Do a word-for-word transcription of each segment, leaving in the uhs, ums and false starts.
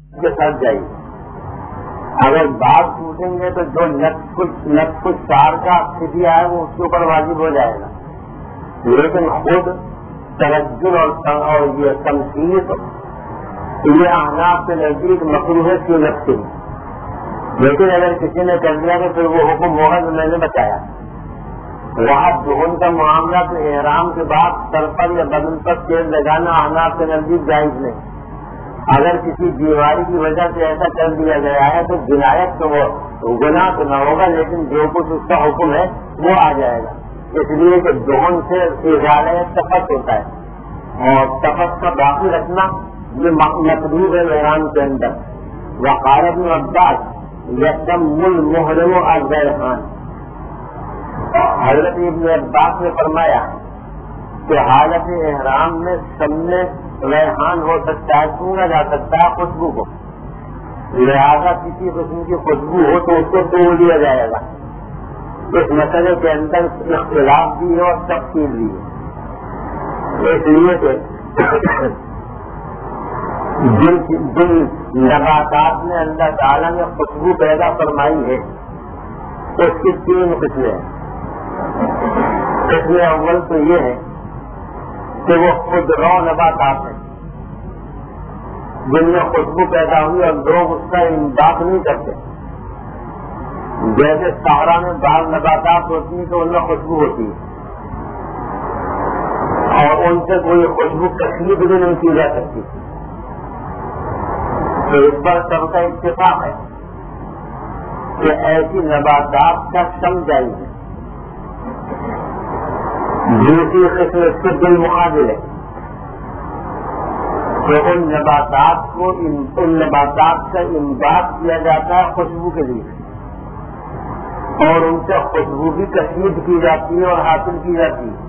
کے ساتھ جائیے. اگر بال ٹوٹیں گے تو جو نصف چار کا فدیہ ہے وہ اس کے اوپر واجب ہو جائے گا. لیکن خود ترجل اور یہ تنقید یہ احناف کے نزدیک مکروہ کی لگتی ہے. لیکن اگر کسی نے کر دیا تو پھر وہ حکم ہوگا جو میں نے بتایا. وہاں دہن کا معاملہ تو احرام کے بعد سر پر یا بدن پر تیل لگانا احناف کے نزدیک جائز نہیں. اگر کسی بیماری کی وجہ سے ایسا کر دیا گیا ہے تو جنایت تو وہ گناہ تو نہ ہوگا، لیکن جو کچھ اس کا حکم ہے وہ آ جائے گا. اس لیے کہ دہن سے ازالہ تفت ہوتا ہے اور تفت کا باقی رکھنا یہ مطلوب ہے احرام کے اندر. وقال ابن عباس یتم المحرم الریحان. حضرت ابن عباس نے فرمایا کہ حالت احرام میں سمنے ریحان ہو سکتا ہے، سونا جا سکتا ہے خوشبو کو، لہذا کسی قسم کی خوشبو ہو تو اس کو توڑ دیا جائے گا. اس مسئلے کے اندر اختلاف بھی ہے اور تفصیل بھی ہے. اس لیے کہ جن جن نباتات میں اللہ تعالیٰ نے خوشبو پیدا فرمائی ہے اس کی تین قسمیں ہیں. قسم اول تو یہ ہے کہ وہ خود رو نباتات ہیں جن میں خوشبو پیدا ہوئی اور لوگ اس کا امداد نہیں کرتے. جیسے صحرا میں بعض نباتات ہوتی ہیں تو ان میں خوشبو ہوتی ہے اور ان سے کوئی خوشبو تکلیف بھی نہیں کی جا سکتی. تو اس پر سب کا اتفاق ہے کہ ایسی نباتات کا شم جائز ہے. دوسری قسم اس کے بالمقابل ہے کہ ان نباتات کو ان نباتات کا امداد کیا جاتا ہے خوشبو کے لیے اور ان سے خوشبو بھی کشید کی جاتی ہے اور حاصل کی جاتی ہے.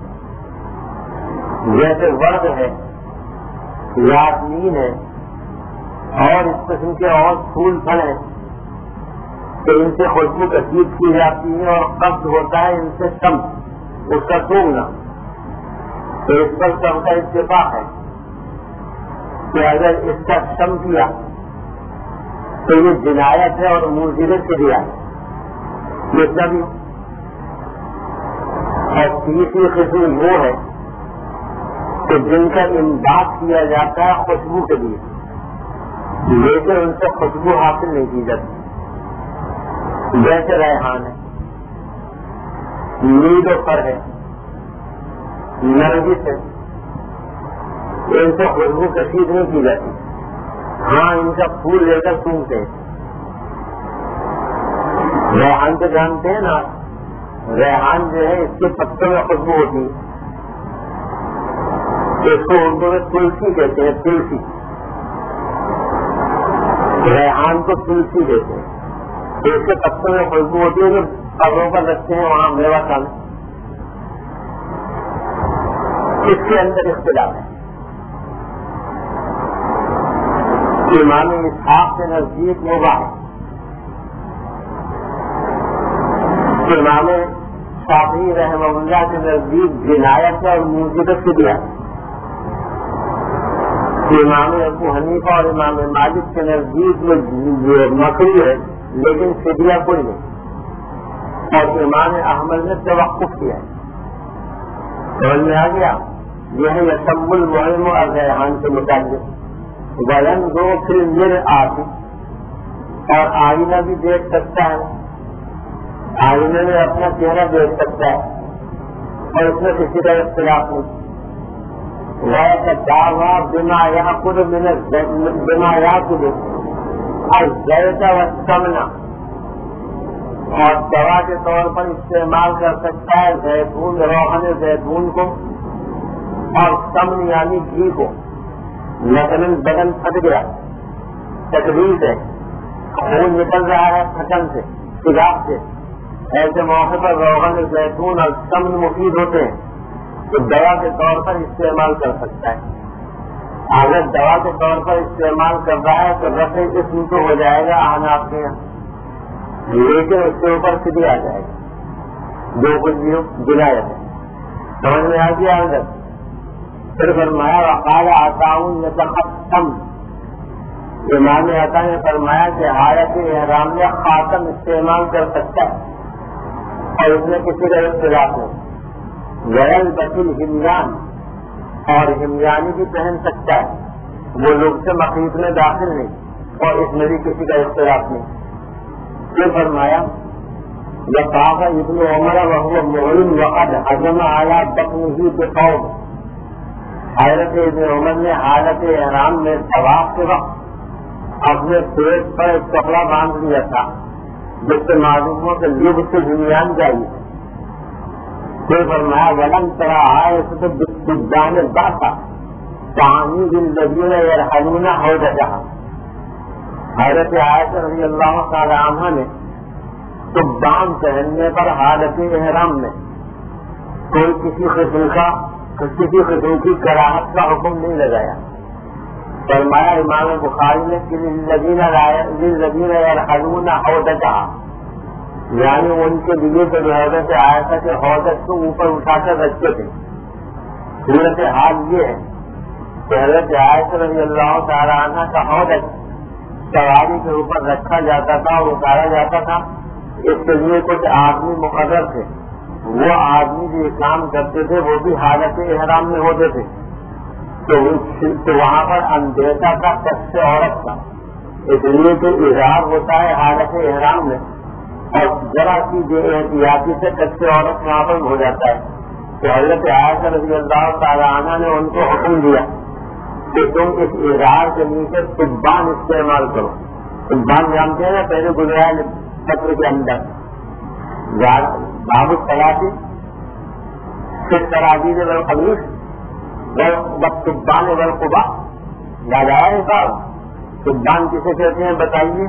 جیسے ورد ہے، یاسمین ہے اور اس قسم کے اور پھول پھل ہیں کہ ان سے خوشبو کشید کی جاتی ہے اور قبض ہوتا ہے ان سے شم اس کا سونگنا. تو اس پر سب کا اتفاق ہے کہ اگر اس کا شم کیا تو یہ جنایت ہے اور موجودت سے دیا ہے یہ سب. اور تیسری قسم وہ ہے کہ جن کا امداد کیا جاتا ہے خوشبو کے لیے لیکن ان سے خوشبو حاصل نہیں کی جاتی. جیسے ریحان ہے، نیل و فر ہے، نرگس ہے، ان سے خوشبو کشید نہیں کی جاتی. ہاں ان کا پھول لے کر سونگتے ہیں. ریحان تو جانتے ہیں نا، ریحان جو ہے اس کے پتوں میں خوشبو ہوتی ہے. اس کو اردو میں تلسی کہتے ہیں. تلسی ریحان کو تلسی کہتے ہیں. اس کے پتوں میں خوشبو ہوتی ہے جو قبروں پر رکھتے ہیں وہاں میوا کھانا. اس کے اندر اختلاف ہے. امام اسحاق کے نزدیک مباح ہے، امام شافعی رحمہ اللہ کے نزدیک جنایت اور موجودت سے دیا. امام ابو حنیفہ اور امام مالک کے نزدیک میں مکروہ ہے لیکن فدیہ کوئی نہیں. اور امام احمد نے توقف کیا ہے. سمجھ میں آ گیا؟ یہ ہے یتم المحرم الریحان کے متعلق. ولن دو پھر میرے آتی اور آئینہ بھی دیکھ سکتا ہے، آئینے میں اپنا چہرہ دیکھ سکتا ہے اور اس میں کسی کا اختلاف نہیں. دعویٰ بنا یا خود بنا یا خود اور زیادہ و سمنا اور دوا کے طور پر استعمال کر سکتا ہے زیتون روحن زیتون کو اور سمن یعنی گھی کو. مثلاً بدن پھٹ گیا، تکلیف ہے، خون نکل رہا ہے پھٹن سے تیزاب سے، ایسے موقع پر روغن زیتون اور سمن مفید ہوتے ہیں تو دوا کے طور پر استعمال کر سکتا ہے. اگر دوا کے طور پر استعمال کر رہا ہے تو رفع جسم تو ہو جائے گا احناف کے یہاں، لیکن اس کے اوپر سیدھی آ جائے گا جو کچھ بھی جنایت ہے. سمجھ میں آ گیا؟ اندر پھر فرمایا وقال عطاء يتختم امام عطا نے فرمایا کہ حالت احرام میں خاتم استعمال کر سکتا ہے اور اس میں کسی کا اختلاف نہیں. غیر بطل ہمران اور ہمرانی بھی پہن سکتا ہے، وہ لوگ سے مخیط میں داخل نہیں اور اس میں بھی کسی کا اختلاف نہیں. یہ فرمایا وطاف ابن عمر وهو محرم وقد حجم على بطنه بقوم. حضرت ابن عمر نے حالت احرام میں طواف کے وقت اپنے پیٹ پر ایک کپڑا باندھ لیا تھا جس سے معلوم ہو کہ لب سے بنیان جائیے. پھر فرمایا ولم ترى عائشة بالدان الباطا تعاني بالذين يرحلون حوضها. حضرت عائشہ رضی اللہ تعالی عنہ نے تبان پہننے پر حالت احرام میں کوئی کسی قسم کا کسی قسم کی کراہت کا حکم نہیں لگایا. فرمایا امام بخاری نے کہ للذین یرحلون حوضها، یعنی ان کے لیے تو حضرت عائشہ کے حوضت کو اوپر اٹھا کر رکھتے تھے. صورت حال یہ ہے کہ حضرت عائشہ رضی اللہ تعالی عنہ کا حوضت سواری کے اوپر رکھا جاتا تھا اور اتارا جاتا تھا. اس کے لیے کچھ آدمی مقرر تھے، وہ آدمی بھی کام کرتے تھے، وہ بھی حالت احرام میں ہوتے تھے. تو وہاں پر اندیشہ تھا شخص عورت کا، اس لیے تو اظہار ہوتا ہے حالت احرام میں اور ذرا سی بے احتیاطی سے شخص عورت وہاں پر ہو جاتا ہے. تو حضرت عائشہ رضی اللہ تعالی عنہ نے ان کو حکم دیا کہ تم اس اظہار کے نیچے تبان استعمال کرو. تبان جانتے ہیں نا، پہلے گزرائے پتر کے اندر باب الصلاۃ فی التراجیل والقمیص والتبان والقبا. یاد آیا ہے صاحب؟ تبان کسے کہتے ہیں بتائیے؟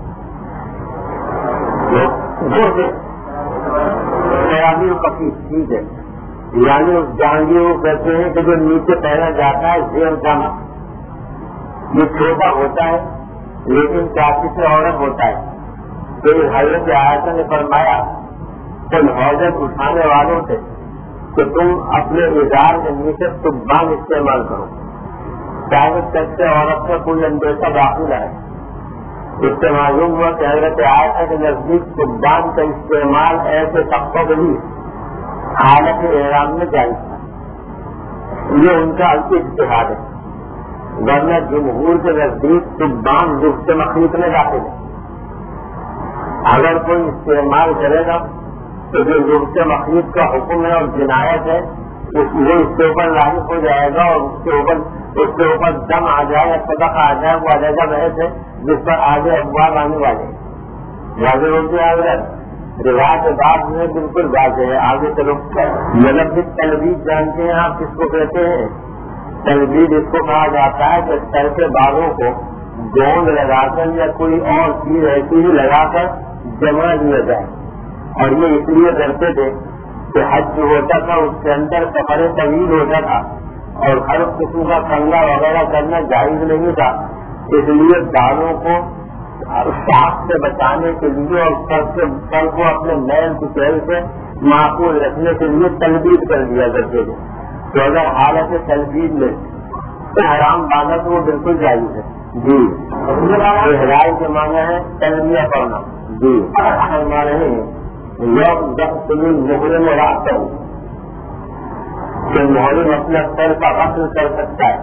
تراجیل کفیف، ٹھیک ہے، یعنی اس جہانگیر وہ کہتے ہیں کہ جو نیچے پہنا جاتا ہے زیر جامع، یہ چھوٹا ہوتا ہے لیکن کافی سے عورت ہوتا ہے. تو حضرت عائشہ نے فرمایا تم حوضت اٹھانے والوں سے کہ تم اپنے اظہار کے نیچے تبان استعمال کرو چاہے تک سے عورت کا کوئی اندیشہ داخل ہے. اس سے معلوم ہوا کہ حضرت عائشہ کے نزدیک تبان کا استعمال ایسے طبقوں کے لیے حالت احرام میں جائز تھا. یہ ان کا اجتہاد ہے، ورنہ جمہور کے نزدیک تبان جس سے مخلوط میں داخل ہے. اگر کوئی استعمال کرے گا تو جو جب سے مخلوط کا حکم ہے اور جنایت ہے وہ اس کے اوپر لاحق ہو جائے گا اور اس کے اوپر اس کے اوپر دم آ جائے یا صدق آ جائے. وہ علیحدہ بحث ہے جس پر آگے افواہ آنے والے واضح ہوتے ہیں. روایت بات میں بالکل واضح ہے. آگے چلو ملبد تلبید جانتے ہیں آپ کس کو کہتے ہیں؟ تلبید اس کو کہا جاتا ہے کہ سر کے بالوں کو گوند لگا کر یا کوئی اور چیز ایسی ہی لگا کر جمع دیا جائے. اور یہ اس لیے کرتے تھے کہ حج جو ہوتا تھا اس کے اندر سفر طویل ہوتا تھا اور ہر قسم کا کنگا وغیرہ کرنا جائز نہیں تھا. اس لیے بالوں کو سانپ سے بچانے کے لیے اور سر سے سر کو اپنے میل کچیل سے معقول رکھنے کے لیے تلبید کر دیا کرتے تھے. تو اگر حالت تلبید میں حرام باندھا تو وہ بالکل جائز ہے. جی احرام کے معنی ہے تلبیہ پڑھنا. جی معنی نہیں جب تمہیں محرم اور آتا ہوں کہ محرم اپنا سر کا غسل کر سکتا ہے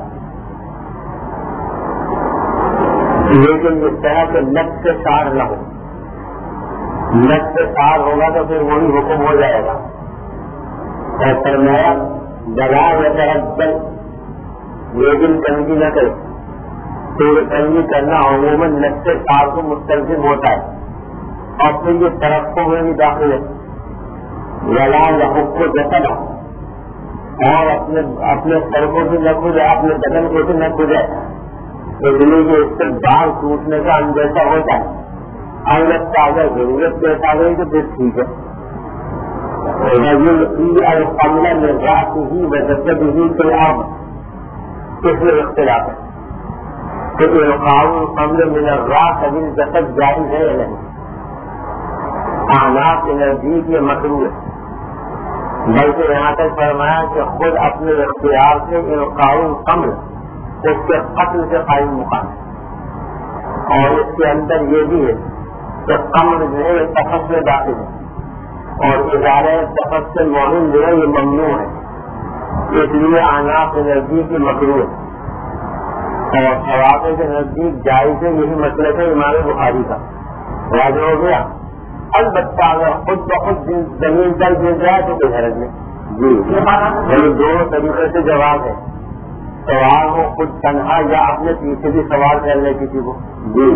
لیکن اس طرح کے نق سے سار نہ ہو. نق سے سار ہوگا تو پھر وہی حکم ہو جائے گا. ایسا نیا دلا یا درجل لیکن تنگی نہ کرے تو یہ تنگی کرنا عموماً نق سے سار کو مستلزم ہوتا ہے اور پھر یہ طرفوں میں بھی داخل ہے. لڑا لحق کو جتنا اور اپنے اپنے سر کو بھی نہ کھجائے اپنے بدن کو بھی نہ کھجائے اس لیے کہ اس سے بال ٹوٹنے کا اندیشہ ہوتا ہے. الگ اگر ضرورت پیش آ گئی تو پھر ٹھیک ہے. قملہ میں رات ہی وجہ ہی تو اب اس میں اختلاف ہے کہ قابل قمل میں رات ابھی جسد جاری ہے یا نہیں. احناف کے نزدیک یہ مکروہ ہے بلکہ یہاں تک فرمایا کہ خود اپنے اختیار سے القاء القمل اس کے قتل سے قائم مقام اور اس کے اندر یہ بھی ہے کہ قمر جو ہے یہ تفص میں داخل ہے اور ادارے تفص سے مومن جو ہے یہ ممنوع ہے، اس لیے آناف کے نزدیک کی مکروہ ہے اور ثواب کے نزدیک جائز ہے. یہی مطلب ہے امام بخاری کا. واضح ہو گیا. البتہ اگر خود بخود زمین پر گر جائے تو کوئی حرج نہیں. جی یعنی دونوں طریقے سے جواب ہے، سوال ہو خود تنہا یا اپنے پیچھے بھی سوال کرنے کسی کو. جی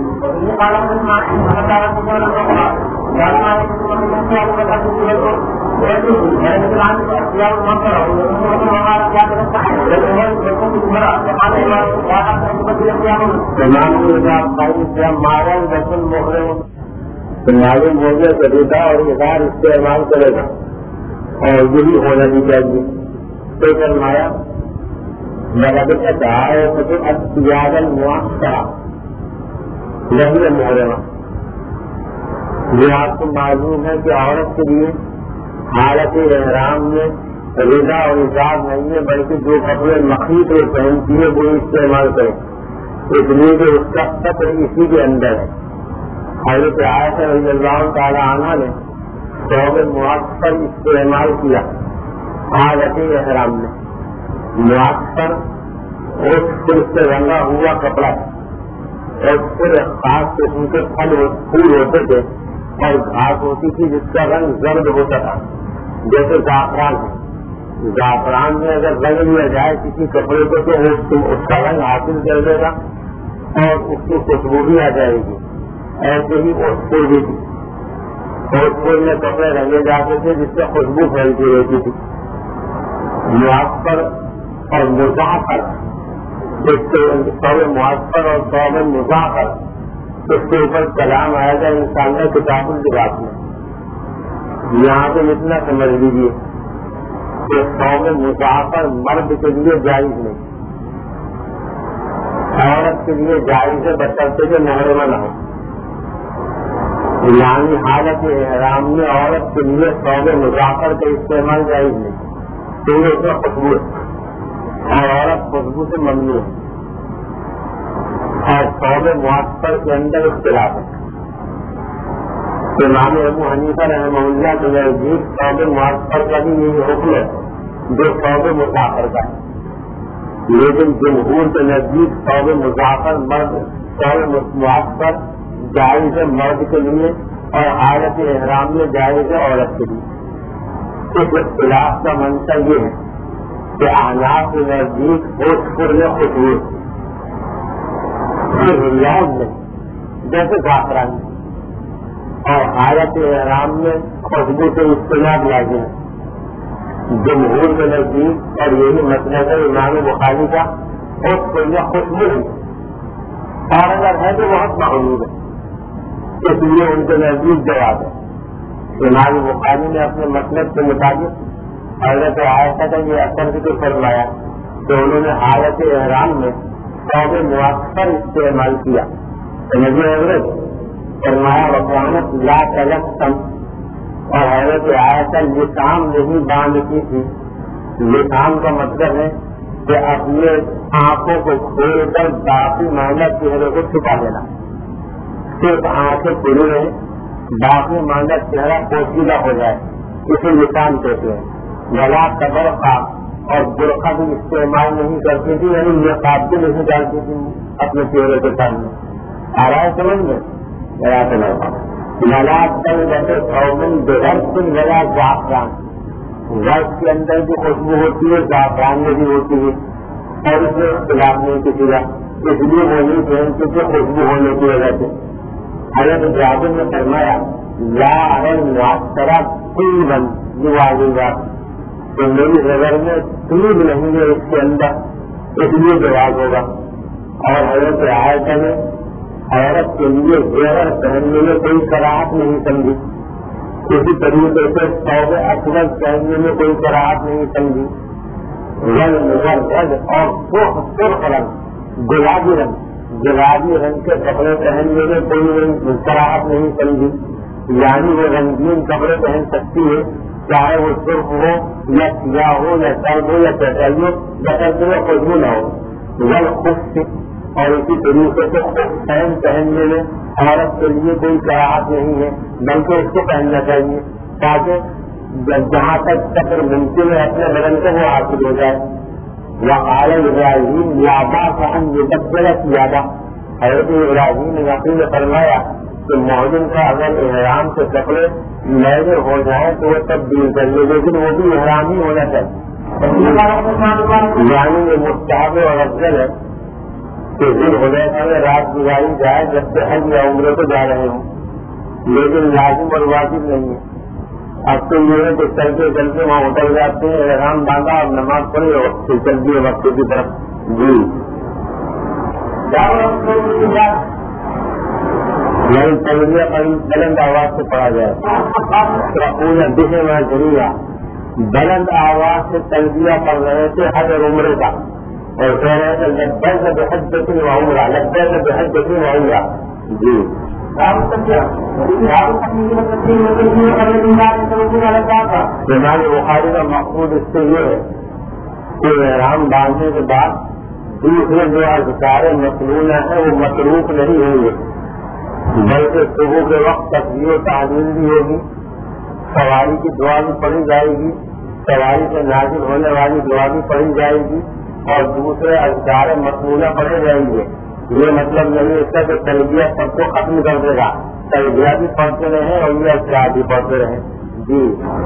مارل رسل محرم معلوم ہو گیا خریدا اور اظہار استعمال کرے گا اور یہی ہونا بھی چاہیے. تو فرمایا مطلب کہا ہے کہ اختیار المعاشرہ نہیں محرمہ. یہ آپ کو معلوم ہے کہ عورت کے لیے حالت احرام میں رضا اور اظہار نہیں ہے، بلکہ جو کپڑے مخیط وہ پہنتی ہے وہ استعمال کرے، اس لیے کہ اس کا فطر اسی کے اندر ہے. حضرت عائشہ رضی اللہ تعالی عنہ نے ثوب معطر استعمال کیا حالت احرام میں. معطر اور پھر سے رنگا ہوا کپڑا اور پھر خاص قسم کے پھل پھول ہوتے تھے اور گھاس ہوتی تھی جس کا رنگ زرد ہوتا تھا جیسے زعفران ہے. زعفران میں اگر رنگ لیا جائے کسی کپڑے کو تو اس کا رنگ حاصل کر دے گا اور اس کی خوشبو بھی آ جائے گی. ایسے ہی اوسپور بھی تھی. اوسپور میں کپڑے رنگے جاتے تھے جس سے خوشبو پھیلتی رہتی تھی. معطر اور مظافر اس کے سوب معطر اور سوب مظافر اس کے اوپر کلام آیا تھا انسان نے کتاب الباس میں. یہاں پہ اتنا سمجھ لیجیے کہ سوب مظافر مرد کے لیے جائز نہیں، عورت کے لیے جائز ہے بشرطے کہ محرمہ نہ ہو. یعنی حالت احرام میں عورت کے لیے سوب مظافر کا استعمال جائز نہیں، تو یہ اس میں خوشبو ہے اور عورت خوشبو سے ممنوع ہے. اور سوب معطر کے اندر اختلاف ہے. امام ابو حنیفہ رحمہ اللہ کے نزدیک سوب معطر کا بھی یہی حکم ہے جو سوب مظافر کا ہے، لیکن جمہور کے نزدیک سوب مظافر مرد سوب معطر جائز ہے مرد کے لیے اور حالت احرام میں جائز ہے عورت کے لیے. اس اختلاف کا منشا یہ ہے کہ احناف کے نزدیک بھوجپور میں خوشبو ریاض میں جیسے زعفران اور حالت احرام میں خوشبو سے اجتناب لازم ہے. جمہور کے نزدیک اور یہی مسئلہ ہے امام بخاری کا بھوجپور میں خوشبو ہے اور اگر ہے تو بہت معلوم ہے، اس لیے ان کے نزدیک جواب ہے. امام بخاری نے اپنے مطلب کے مطابق حضرت عائشہ کا یہ اثر ذکر فرمایا کہ انہوں نے حالت احرام میں سوب معطر استعمال کیا. سمجھے حضرت فرمایا وقانت لا تلقم، اور حضرت عائشہ لسان نہیں باندھتی تھی. لسان کا مطلب ہے کہ اپنے آنکھوں کو کھول کر باقی ماندہ چہرے کو چھپا دینا. صرف آنکھیں کھلی رہے باقی ماندہ چہرہ پوشیدہ ہو جائے، اسے لسان کہتے ہیں. گلا قبر خاص اور برقع بھی استعمال نہیں کرتی تھی، یعنی نقاب بھی نہیں ڈالتی تھی اپنے چہرے کے سامنے. آ رہا ہے سمجھ میں؟ گلا سمجھ گلا کل جیسے سوگن بغرض گلا زعفران، غرض کے اندر جو خوشبو ہوتی ہے زعفران میں بھی ہوتی ہے اور اس میں اختلاف نہیں کسی کا، اس لیے وہ نہیں پہنتے تھے خوشبو ہونے کی وجہ سے. حضرت جابر نے فرمایا لا ارل معطرہ کوئی بند یہ آگے بات تو میری نظر میں طیب نہیں ہے اس کے اندر، اس لیے جواب ہوگا. اور حضرت عائشہ نے عورت کے لیے زیور پہننے میں کوئی کراہت نہیں سمجھی، اسی طریقے سے ثوب اسود پہننے میں کوئی کراہت نہیں سمجھی. رنگ مزرد اور سرخ رنگ گلابی رنگ گلابی رنگ کے کپڑے پہننے میں کوئی کراہت نہیں سمجھی. یعنی وہ رنگین کپڑے پہن سکتی ہے چاہے وہ سرخ ہو یا سیاہ ہو یا سرد ہو یا چٹائی ہو یا خوشبو نہ ہو. ول خوش اور اسی طریقے سے پہن پہننے میں عورت کے لیے کوئی کراہت نہیں ہے، بلکہ اس کو پہننا چاہیے تاکہ جہاں تک سفر ممکن ہے اپنے بدن کو وہ حاصل ہو جائے. یا اعلی ابراہیم یابا کا ہم یہ بدلت یابا، حضرت ابراہیم نے یقین فرمایا کہ محرم کا اگر احرام سے کپڑے میلے ہو جائیں تو وہ تبدیل کر لے، لیکن وہ بھی احرام ہی ہونا چاہیے. یعنی یہ مستحب اور افضل ہے کہ دن حلیفہ میں رات گزاری جائے جب سے حج یا عمرے کو جا رہے ہوں، لیکن لازم اور واجب نہیں ہے. اب تو یہ ہے کہ چلتے چلتے وہاں اتر جاتے ہیں، احرام باندھا اور نماز پڑھی اور پھر چل دیے وقت کی طرف. جی یعنی تلبیہ بلند آواز سے پڑھا جائے، دکھے میں ضرور بلند آواز سے تلبیہ پڑھ رہے تھے حج اور عمرے کا، اور کہہ رہے تھے لبیک بحجۃ و عمرہ، لبیک بحجۃ و عمرہ. جی امام بخاری کا مقصود اس سے یہ ہے کہ احرام باندھنے کے بعد دوسرے جو اذکار مصنون ہیں وہ متروک نہیں ہوں گے، بلکہ صبح کے وقت تسبیح و تحلیل بھی ہوگی، سواری کی دعا بھی پڑھی جائے گی، سواری سے نازل ہونے والی دعا بھی پڑھی جائے گی، اور دوسرے اذکار مصنونہ پڑھے جائیں گے. یہ مطلب نہیں اس کا کہ تلبیہ سب کو ختم کر دے گا، تلبیہ بھی پڑھتے رہیں اور یہ اذکار بھی پڑھتے رہیں. جی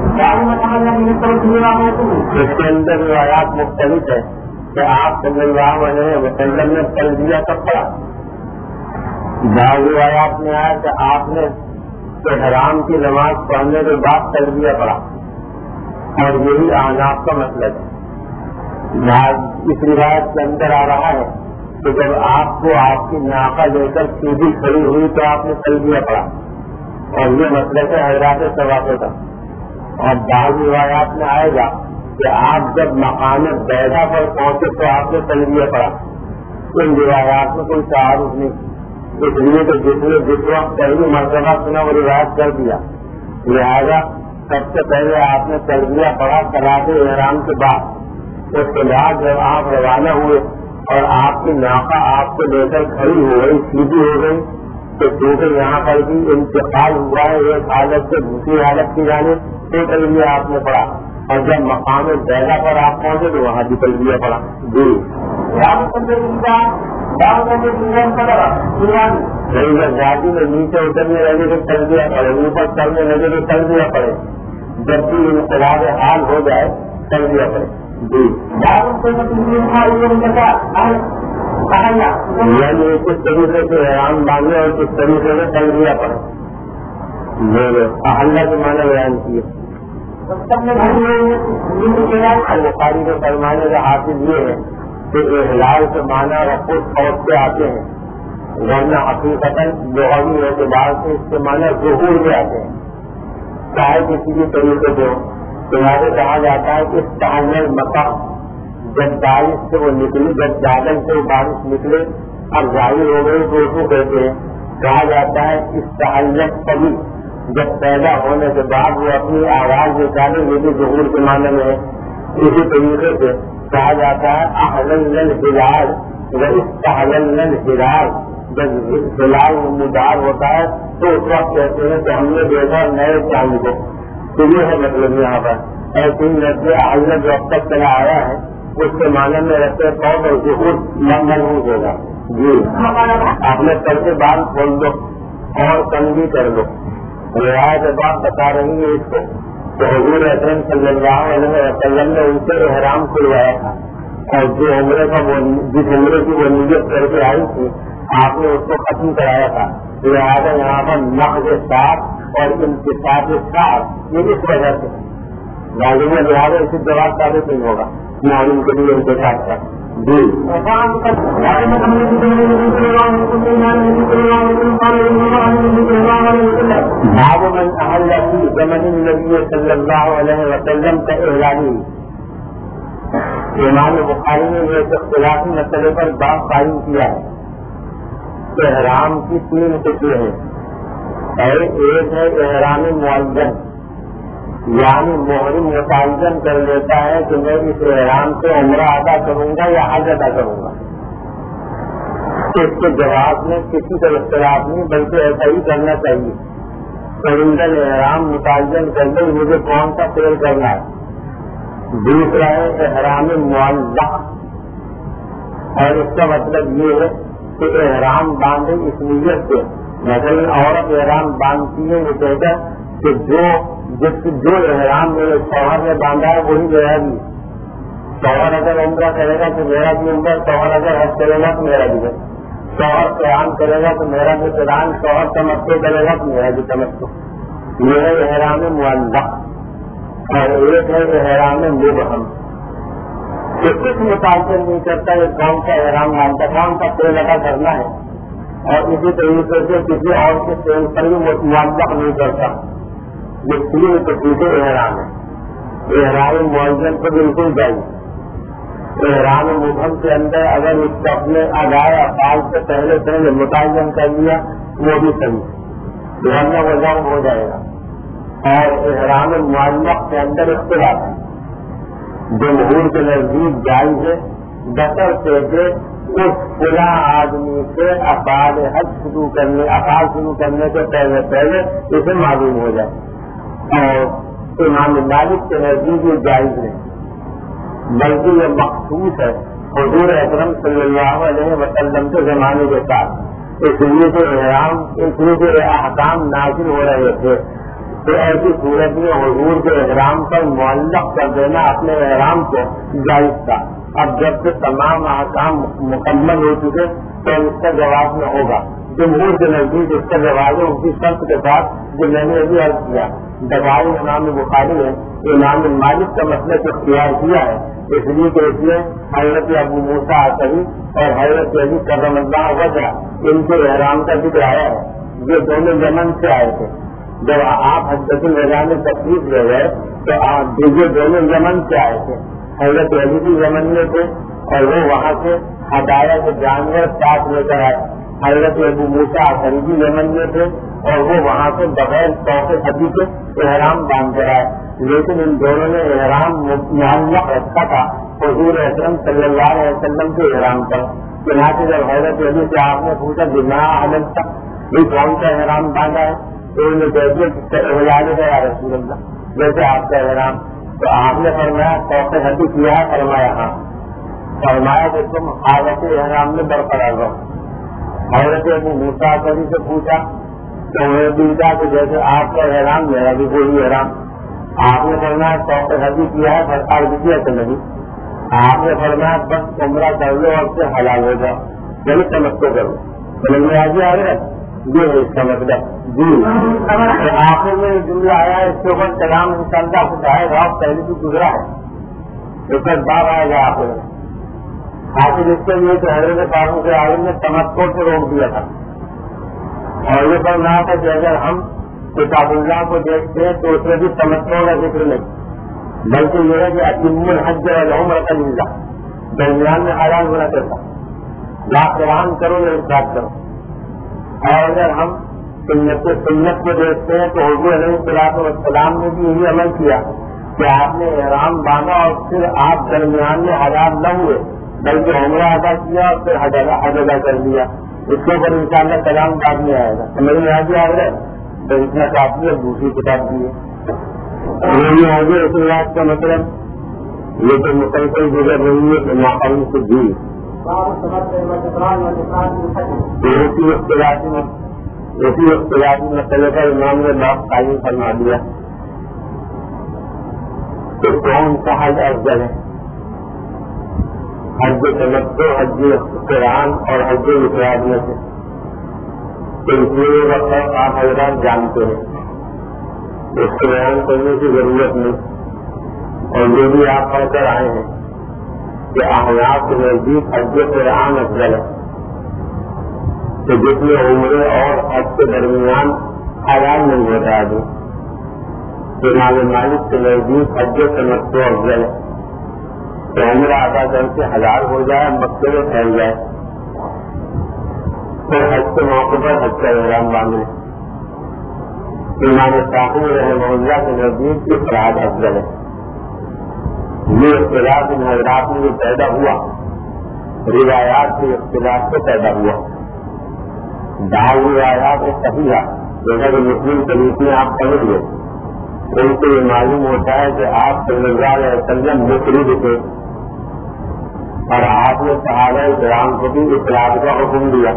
اس کے اندر روایات مختلف ہے کہ آپ صلی اللہ علیہ وسلم نے تلبیہ کب پڑھا. بعض روایات میں آیا کہ آپ نے احرام کی نماز پڑھنے کے بعد تلبیہ پڑھا، اور یہی احناف کا مطلب ہے. اس روایت کے اندر آ رہا ہے کہ جب آپ کو آپ کی ناقہ لے کر سیدھی کھڑی ہوئی تو آپ نے تلبیہ پڑھا، اور یہ مطلب ہے حضرات ثوابے کا. اور بعض روایات میں آئے گا کہ آپ جب مقام بیضا پر پہنچے تو آپ نے تلبیہ پڑھا. ان روایات میں کوئی تعارف نہیں، اس لیے کہ جس نے جس وقت پہلی مرتبہ سنا وہ روایت کر دیا، لہٰذا سب سے پہلے آپ نے تلبیہ پڑھا صلاۃ احرام کے بعد. اس کے بعد جب آپ روانہ ہوئے اور آپ کی ناقہ آپ کو لے کر کھڑی ہو گئی، سیدھی ہو گئی، تو کیونکہ یہاں پر بھی انتقال ہوا ہے ایک حالت سے دوسری حالت کی جانب، تو تلبیہ آپ نے پڑھا. اور جب مقام بیضا پر آپ پہنچے تو وہاں بھی تلبیہ پڑھا. جی گاڑی میں نیچے اترنے لگے تو تلبیہ پڑھے، اوپر چڑھنے لگے تو تلبیہ پڑھے، جب بھی انقلاب حال ہو جائے تلبیہ پڑھے. جی یعنی کس طریقے سے احرام باندھے اور کس طریقے سے تلبیہ پڑھے. احلہ کے معنی بیان کیے. بخاری کے فرمانے کا حاصل یہ ہے کہ احلال کے معنی رفع خوف سے آتے ہیں، ورنہ حقیقت لغوی اعتبار سے اس کے معنی ظہور میں آتے ہیں، چاہے کسی بھی طریقے سے ہو. تمہارے کہا جاتا ہے کہ تعمیر مکہ جب بارش سے وہ نکلی، جب بادل سے وہ بارش نکلے اب ظاہر ہو گئی تو اس کو کہتے ہیں. کہا جاتا ہے اس تعلق کبھی جب پیدا ہونے کے بعد وہ اپنی آواز نکالے، یہ بھی ظہور کے معنی میں ہے. اسی طریقے سے کہا جاتا ہے احلل الہلال و استحللنا الہلال، جب ہلال مدار ہوتا ہے تو اس وقت کہتے ہیں کہ ہم نے دیکھا نئے چاند کو. تو یہ ہے مطلب یہاں پر ایسی لفظ احلل جو اب تک چلا آیا ہے اس کے معنی میں رہتے طور پر ظہور محفوظ ہوگا. جی اپنے سر کے بال کھول دو اور تنگی کر دو. روایت بات بتا رہی ہے اس کو کہ حضور اکرم صلی اللہ علیہ وسلم نے ان سے احرام کھلوایا تھا، اور جو عمرے کا وہ جس عمرے کی وہ نیت کر کے آئی تھی آپ نے اس کو ختم کرایا تھا. لہٰذا یہاں پر نقض صاف اور انتصاب صاف یہ اس وجہ سے معلوم ہے، لہٰذا اسی جواب ثابت نہیں ہوگا معلوم کے لیے انتخاب کا. جی باب من احل فی زمن النبی صلی اللہ علیہ وسلم کا احرامی. امام بخاری نے یہ اختلافی مسئلے پر باب قائم کیا ہے. احرام کی تین قسمیں ہیں. ایک ہے احرام معین، یعنی محرم متعین کر لیتا ہے کہ میں اس احرام سے عمرہ ادا کروں گا یا حج ادا کروں گا. اس کے جواب میں کسی کا اختلاف نہیں، بلکہ ایسا ہی کرنا چاہیے. پرندن احرام متعین کر کے مجھے کون سا فعل کرنا ہے. دوسرا ہے احرام معلق، اور اس کا مطلب یہ ہے کہ احرام باندھے اس نیت سے. مثلا عورت احرام باندھتی ہے، یہ کہتا ہے کہ جو جس جو احرام میرے شوہر نے باندھا ہے وہی میرا بھی. شوہر اگر عمرہ کرے گا تو میرا بھی عمرہ، شوہر اگر حج کرے گا تو میرا بھی ہے. شوہر قیام کرے گا تو میرا بھی قیام، شوہر تمتع کرے گا تو میرا بھی تمتع. یہ ہے احرام معلق. اور ایک ہے احرام مبہم، کہ کچھ متاثر نہیں کرتا یہ کون سا احرام مانتا، کون سا فعل ادا کرنا ہے. اور اسی طریقے سے کسی اور کے فعل پر بھی معلق نہیں کرتا. یہ تین قسم کے احرام ہے. احرام معین کو بالکل جائے. احرام مبہم کے اندر اگر اس کو اپنے ادائے افعال سے پہلے پہلے متعین کر لیا وہ بھی صحیح، ورنہ وہ لغو ہو جائے گا. اور احرام معلق کے اندر اختلاف ہے. جمہور کے نزدیک جائز ہے بشرطے کہ اس فلاں آدمی سے افعال حج شروع کرنے افعال شروع کرنے سے پہلے پہلے اسے معلوم ہو جائے. اور امام مالک کے نزدیک یہ جائز ہے، بلکہ یہ مخصوص ہے حضور اکرم صلی اللہ علیہ وسلم کے زمانے کے ساتھ. اس لیے کہ احرام اس لیے کہ احکام نازل ہو رہے تھے تو ایسی صورت میں حضور کے احرام پر معلق کر دینا اپنے احرام کو جائز تھا. اب جب سے تمام احکام مکمل ہو چکے تو اس کا جواب میں ہوگا. جمہور کے نزدیک اس کا جواب ہے اسی شرط کے ساتھ جو میں نے ابھی عرض کیا. دوائی امام بخاری نے امام مالک کا مسلک اختیار کیا ہے، اس لیے کہ اس میں حضرت ابو موسیٰ اشعری اور حضرت علی کرم اللہ وجہ ان کے احرام کا ذکر آیا ہے. یہ دونوں یمن سے آئے تھے. جب آپ حجۃ الوداع میں تشریف لے گئے تو آپ یہ دونوں یمن سے آئے تھے. حضرت علی بھی یمن میں تھے اور وہ وہاں سے ہدایہ کے جانور ساتھ لے کر آئے. حضرت ابو موسیٰ اشعری بھی یمن میں تھے اور وہ وہاں سے بغیر توفے حجی کے احرام باندھ کر آئے. لیکن ان دونوں نے احرام معلق رکھا تھا حضور اکرم صلی اللہ علیہ وسلم کے احرام پر. چنانچہ جب حضرت علی سے آپ نے پوچھا بنا عالم تک یہ کون سا احرام باندھا ہے تو انہوں نے کہہ دیا گیا رسول اللہ جیسے آپ کا احرام. تو آپ نے فرمایا توفے حجی کیا ہے؟ فرمایا ہاں. فرمایا کہ تم حالت احرام میں برقرار رہو. حضرت ابو موسیٰ اشعری سے پوچھا تو انہوں نے کہا کہ جیسے آپ کا احرام میرا بھی وہی احرام. آپ نے فرمایا توفے حجی کیا ہے؟ سرکار بھی کیا کہ نہیں. آپ نے فرمایا بس عمرہ کر لو اور سے حلال ہو جاؤ، یعنی تمتع کرو. سمجھ میں آ گیا یہ ہے اس کا مطلب. جی آخر میں جملہ آیا اس کے اوپر کلام انشاءاللہ سے جائے گا، پہلے بھی گزرا ہے اس کا بار آئے گا. آپ نے حاصل اس کے لیے کہ حضرت فاروق عالم نے تمتع کو روک دیا تھا اور یہ فرمایا تھا کہ اگر ہم کتاب اللہ کو دیکھتے ہیں تو اس میں بھی تمتع کا ذکر نہیں، بلکہ یہ ہے کہ اتم الحج والعمرۃ للہ، درمیان میں حلال ہونا چاہتا لا قرآن کرو یا ارشاد کرو. اور اگر ہم سنت سنت کو دیکھتے ہیں تو حضور علیہ الصلوۃ والسلام نے بھی یہی عمل کیا کہ آپ نے احرام باندھا اور پھر آپ درمیان میں حلال نہ ہوئے بلکہ عمرہ ادا کیا اور پھر حج ادا کر لیا. اس کے اوپر انشاءاللہ کلام بعد میں آئے گا. سمجھ میں آ گیا ہے تو اتنا کافی ہے. دوسری کتاب بھی ہے آگے اس بات کا مطلب یہ تو مسلسل گزر رہی ہے کہ ماحول سے بھی اسی اختلافی میں اسی اختلافی مسئلے کا امام نے بات تعین فرما دیا کہ کون سا حج افضل ہے، حج تمتع، حج قرآن اور حج افراد میں سے. اس لیے وقت آپ حضرات جانتے ہیں اس کو بیان کرنے کی ضرورت نہیں. اور یہ بھی آپ پڑھ کر آئے ہیں کہ احناف کے نزدیک حج قرآن افضل ہے کہ جس میں عمرے اور حج کے درمیان حلال نہیں ہوتا آدمی. امام مالک کے نزدیک حج تمتع افضل ہے کہ عمرہ ادا کر کے حلال ہو جائے، مکے میں پھیل جائے، پھر حج کے موقع پر حج کا احرام باندھے. امام شافعی رحمہ اللہ کے نزدیک افراد افضل ہے. یہ اختلاف ان حضرات میں جو پیدا ہوا روایات کے اختلاف سے پیدا ہوا. بعض روایات صحیح ہے جیسا کہ مسلم شریف میں آپ پڑھ لیے ان سے یہ معلوم ہوتا ہے کہ آپ صلی اللہ علیہ وسلم مفرد تھے اور آپ نے صحابہ کرام کو بھی اطلاع کا حکم دیا.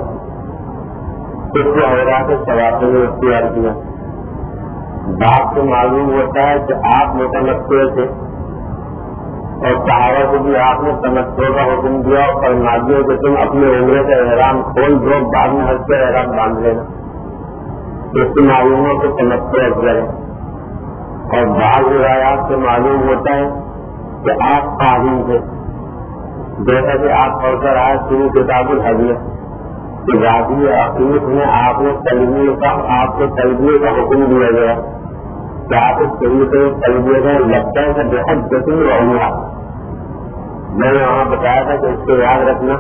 اس کو حضرات ثواب نے اختیار کیا. بات سے معلوم ہوتا ہے کہ آپ متمتع تھے اور صحابہ کو بھی آپ نے تمتع کا حکم دیا اور فرما دیا کہ تم اپنے عمرے کا احرام کھول دو بعد میں حج کا احرام باندھ لینا. اس کی معلوموں کو تمتع افضل ہے. اور بعض روایات سے معلوم ہوتا ہے کہ آپ قاضی تھے جیسا کہ آپ پڑھ کر آئے شروع کتاب الحج میں کہ راضی عقیق میں آپ نے تلبیہ کا آپ کو تلبیہ کا حکم دیا گیا کہ آپ اس طریقے سے تلبیہ کا لگتا ہے کہ بہت جتنی رہوں گا. میں نے وہاں بتایا تھا کہ اس کو یاد رکھنا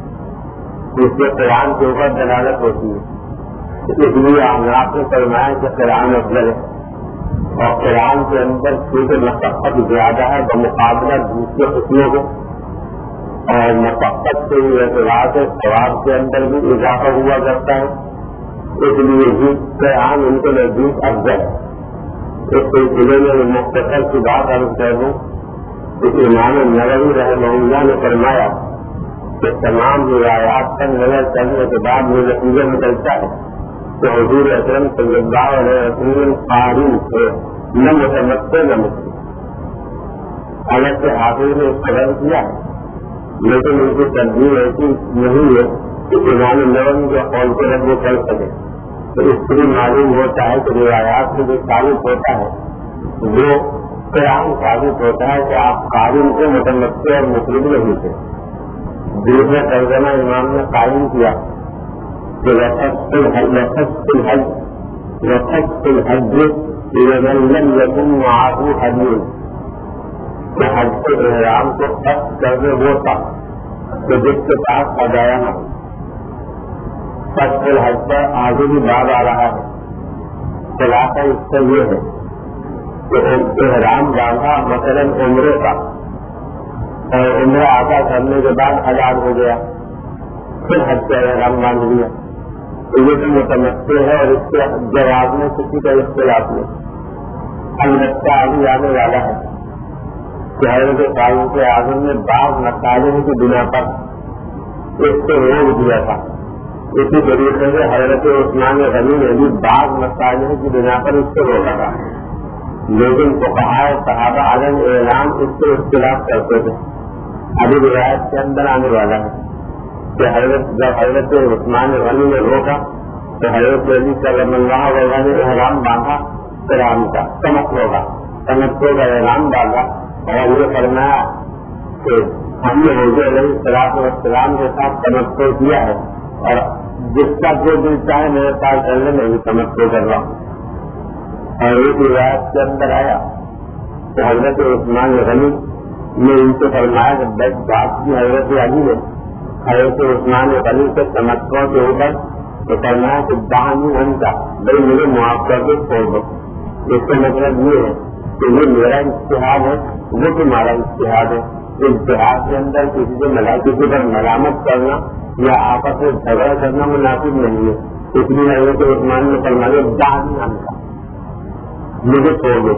اس سے قرآن کے اوپر دلالت ہوتی ہے. اس لیے آپ نے فرمایا کہ قرآن افضل ہے اور قرآن کے اندر چونکہ مشقت زیادہ ہے بمقابلہ دوسرے حکموں کو اور مشقت سے ہی اعتبار سے ثواب کے اندر بھی اضافہ ہوا کرتا ہے. اس لیے ہی قرآن ان کے نزدیک افضل ہے. اس سلسلے میں مختصر کی بات عرض کر دوں کہ امام نووی رحمہ اللہ نے فرمایا کہ تمام روایات پر نظر کرنے کے بعد یہ نتیجہ نکلتا ہے کہ حضور اکرم صلی اللہ علیہ وسلم قارئ تھے نہ متمتع نہ مسلم. الگ سے حافظ نے اس کا رد کیا ہے لیکن ان کی ترجیح ایسی نہیں ہے کہ امام نووی کے قول کو رد کر سکے. تو اس سے معلوم ہوتا ہے کہ روایات سے جو ثابت ہوتا ہے وہ قرآن ثابت ہوتا ہے کہ آپ قارئ سے متمتع اور مسلم نہیں تھے. دوسرا ترجمہ امام نے قائم کیا کہ رفض الحج رفض الحج لمن لم يكن معه حج کہ حج کے احرام کو خرچ کرنے وہ تھا کہ جس کے پاس ادایا نہ. فصل حج پر آگے بھی بات آ رہا ہے. خلاصہ اس سے یہ ہے کہ احرام باندھا مثلاً عمرے کا اور عمرہ ادا کرنے کے بعد حلال ہو گیا پھر حج کا احرام باندھ لیا تو یہ تو متمتع ہے اور اس کے جواب میں کسی کا اختلاف نہیں. البتہ ابھی آنے والا ہے کہ حضرت فاروق اعظم نے بعض مسائل کی بنا پر اس کو روک دیا تھا. اسی طریقے سے حضرت عثمان غنی نے بھی بعض مسائل کی بنا پر اس کو روکا تھا. لیکن فقہاء صحابہ علیہ اعلان اس سے اختلاف کرتے تھے. ابھی روایت کے اندر آنے والا ہے کہ حضرت جب حضرت عثمان غنی نے روکا تو حضرت علی صلی اللہ علیہ وسلم نے احرام باندھا قرآن کا تمتع کا تمتع کا احرام باندھا اور یہ فرمایا کہ ہم نے حضور علیہ الصلوۃ والسلام کے ساتھ تمتع کیا ہے اور جس کا جو دل چاہے میرے ساتھ چلنے میں بھی تمتع کر رہا ہوں. اور ایک روایت کے اندر آیا کہ حضرت عثمان غنی نے ان سے فرمایا کہ بس بات کی حضرت علی نے حضرت عثمان غنی سے تمتع کے اوپر تو فرمایا کہ دہانی گھنٹہ بھائی مجھے معاف کر کے چھوڑ دو. اس کا مطلب یہ ہے کہ یہ میرا اشتہاد ہے وہ تمہارا اشتہاد ہے. اشتہاد کے اندر کسی سے ملا کسی پر ملامت کرنا یا آپس میں جھگڑا کرنا مناسب نہیں ہے. اس لیے حضرت عثمان نے فرمایا دہانی گھنٹہ مجھے چھوڑ دو.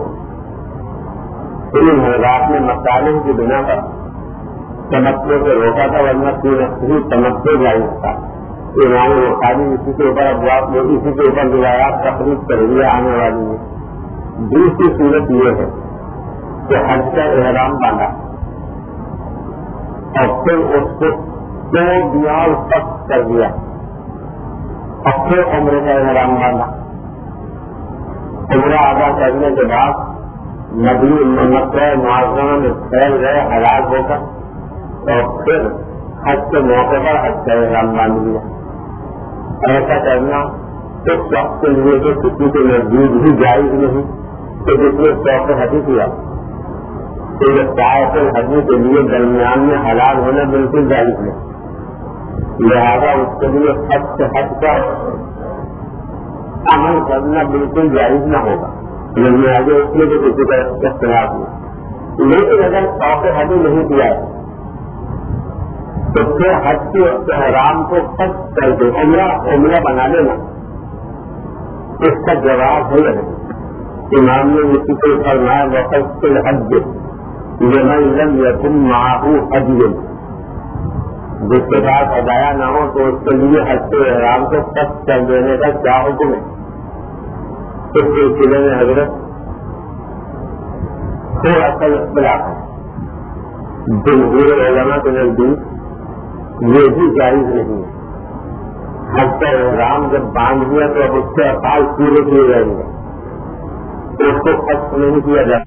ان حضرات نے مسالے کی بنا پر تمتع سے روکا تھا ورنہ پوری تمتع جائز تھا. امام بخاری اسی کے اوپر ابواب میں اسی کے اوپر روایات تقریب کر رہی ہے آنے والی ہے. دوسری صورت یہ ہے کہ حج کا احرام باندھا اور پھر اس کو توڑ دیا اور سخت کر دیا اور پھر عمرے کا احرام باندھا. عمرہ ادا کرنے کے بعد نبی مکہ معظمہ میں پھیل گئے حلال ہو کر اور پھر حج کے موقع پر حج کا احرام باندھ دیا. ایسا کرنا اس وقت کے لیے تو کسی کے نزدیک بھی جائز نہیں کہ جس نے شوق حجی کیا تو یہ شاعت حجی کے لیے درمیان میں حلال ہونا بالکل جائز نہیں. لہٰذا اس کے لیے حج سے حج کا عمل کرنا بالکل جائز نہ ہوگا. لیکن آگے اس لیے تو کسی کا اختلاف نہیں. لیکن اگر شوق حجی نہیں کیا تو پھر حج کے احرام کو خط کر دے، عمرہ عمرہ بنا لینا. اس کا جواب ہے امام نے اسی کو فرمایا وقت الحج لمن لم یکن معه هدی، جس کے بعد ادایا نہ ہو تو اس کے لیے حج کے احرام کو خط کر دینے کا کیا حکم ہے؟ اس سلسلے میں حضرت تھوڑا سا اختلاف ہے. جمہور علماء کے نزدیک یہ بھی جائز نہیں ہے. حج کا احرام جب باندھ دیا تو اب اس کے افعال پورے کیے جائیں گے، اس کو خط نہیں کیا جاتا.